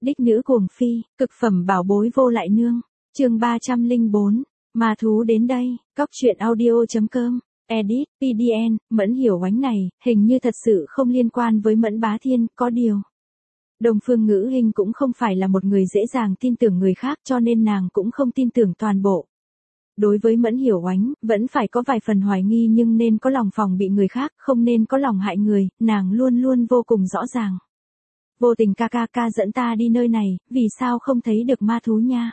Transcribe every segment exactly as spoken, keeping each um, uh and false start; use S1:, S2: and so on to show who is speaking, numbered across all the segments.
S1: Đích nữ cuồng phi, cực phẩm bảo bối vô lại nương. Chương ba trăm lẻ bốn, ma thú đến đây. Cóc truyện audio chấm com. Edit, pê đê en, Mẫn Hiểu Oánh này, hình như thật sự không liên quan với Mẫn Bá Thiên, có điều. Đông Phương Ngữ Hinh cũng không phải là một người dễ dàng tin tưởng người khác cho nên nàng cũng không tin tưởng toàn bộ. Đối với Mẫn Hiểu Oánh, vẫn phải có vài phần hoài nghi nhưng nên có lòng phòng bị người khác, không nên có lòng hại người, nàng luôn luôn vô cùng rõ ràng. Vô Tình ca ca ca dẫn ta đi nơi này, vì sao không thấy được ma thú nha?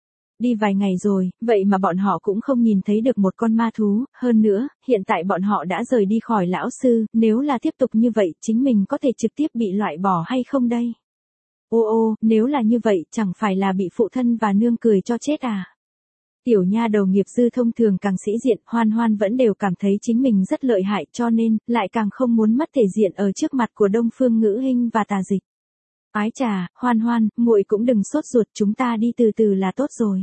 S1: Đi vài ngày rồi, vậy mà bọn họ cũng không nhìn thấy được một con ma thú, hơn nữa, hiện tại bọn họ đã rời đi khỏi lão sư, nếu là tiếp tục như vậy, chính mình có thể trực tiếp bị loại bỏ hay không đây? Ô ô, nếu là như vậy, chẳng phải là bị phụ thân và nương cười cho chết à? Tiểu nha đầu nghiệp dư thông thường càng sĩ diện, Hoan Hoan vẫn đều cảm thấy chính mình rất lợi hại cho nên, lại càng không muốn mất thể diện ở trước mặt của Đông Phương Ngữ Hinh và Tà Dịch. Ái chà, Hoan Hoan, muội cũng đừng sốt ruột, chúng ta đi từ từ là tốt rồi.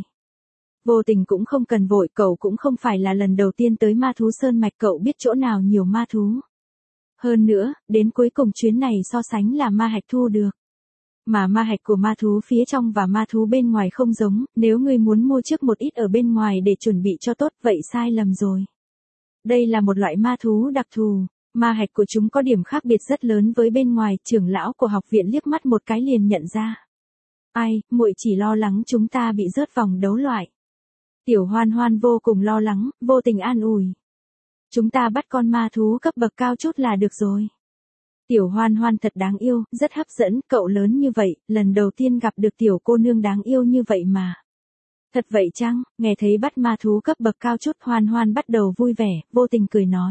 S1: Vô Tình cũng không cần vội, cậu cũng không phải là lần đầu tiên tới ma thú sơn mạch, cậu biết chỗ nào nhiều ma thú. Hơn nữa, đến cuối cùng chuyến này so sánh là ma hạch thu được. Mà ma hạch của ma thú phía trong và ma thú bên ngoài không giống, nếu ngươi muốn mua trước một ít ở bên ngoài để chuẩn bị cho tốt, vậy sai lầm rồi. Đây là một loại ma thú đặc thù, ma hạch của chúng có điểm khác biệt rất lớn với bên ngoài, trưởng lão của học viện liếc mắt một cái liền nhận ra. Ai, muội chỉ lo lắng chúng ta bị rớt vòng đấu loại. Tiểu Hoan Hoan vô cùng lo lắng, Vô Tình an ủi. Chúng ta bắt con ma thú cấp bậc cao chút là được rồi. Tiểu Hoan Hoan thật đáng yêu, rất hấp dẫn, cậu lớn như vậy, lần đầu tiên gặp được tiểu cô nương đáng yêu như vậy mà. Thật vậy chăng? Nghe thấy bắt ma thú cấp bậc cao chút, Hoan Hoan bắt đầu vui vẻ, Vô Tình cười nói.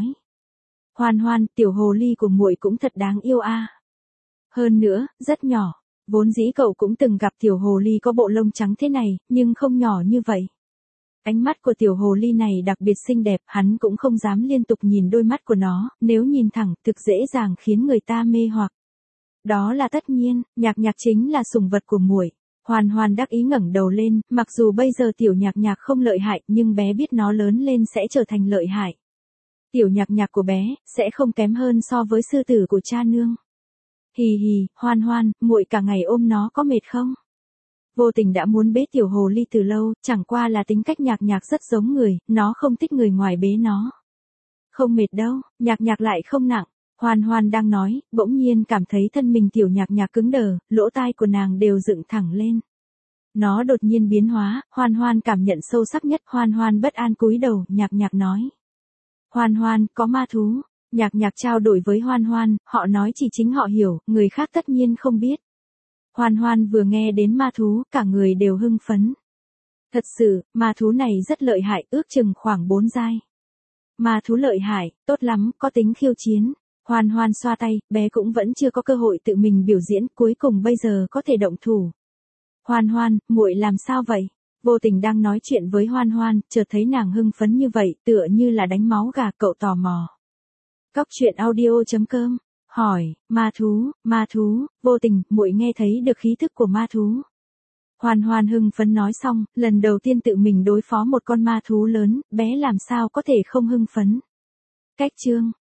S1: Hoan Hoan, tiểu hồ ly của muội cũng thật đáng yêu a. Hơn nữa, rất nhỏ, vốn dĩ cậu cũng từng gặp tiểu hồ ly có bộ lông trắng thế này, nhưng không nhỏ như vậy. Ánh mắt của tiểu hồ ly này đặc biệt xinh đẹp, hắn cũng không dám liên tục nhìn đôi mắt của nó, nếu nhìn thẳng, thực dễ dàng khiến người ta mê hoặc. Đó là tất nhiên, Nhạc Nhạc chính là sủng vật của muội. Hoan Hoan đắc ý ngẩng đầu lên, mặc dù bây giờ tiểu Nhạc Nhạc không lợi hại, nhưng bé biết nó lớn lên sẽ trở thành lợi hại. Tiểu Nhạc Nhạc của bé sẽ không kém hơn so với sư tử của cha nương. Hì hì, Hoan Hoan, muội cả ngày ôm nó có mệt không? Vô Tình đã muốn bế tiểu hồ ly từ lâu, chẳng qua là tính cách Nhạc Nhạc rất giống người, nó không thích người ngoài bế nó. Không mệt đâu, Nhạc Nhạc lại không nặng. Hoan Hoan đang nói, bỗng nhiên cảm thấy thân mình tiểu Nhạc Nhạc cứng đờ, lỗ tai của nàng đều dựng thẳng lên. Nó đột nhiên biến hóa, Hoan Hoan cảm nhận sâu sắc nhất, Hoan Hoan bất an cúi đầu, Nhạc Nhạc nói. Hoan Hoan, có ma thú. Nhạc Nhạc trao đổi với Hoan Hoan, họ nói chỉ chính họ hiểu, người khác tất nhiên không biết. Hoan Hoan vừa nghe đến ma thú, cả người đều hưng phấn. Thật sự, ma thú này rất lợi hại, ước chừng khoảng bốn giai. Ma thú lợi hại, tốt lắm, có tính khiêu chiến. Hoan Hoan xoa tay, bé cũng vẫn chưa có cơ hội tự mình biểu diễn, cuối cùng bây giờ có thể động thủ. Hoan Hoan, muội làm sao vậy? Vô Tình đang nói chuyện với Hoan Hoan, chợt thấy nàng hưng phấn như vậy, tựa như là đánh máu gà, cậu tò mò. Cóc truyện audio chấm com. Hỏi, ma thú, ma thú, Vô Tình, muội nghe thấy được khí thức của ma thú. Hoan Hoan hưng phấn nói xong, lần đầu tiên tự mình đối phó một con ma thú lớn, bé làm sao có thể không hưng phấn. Cách chương.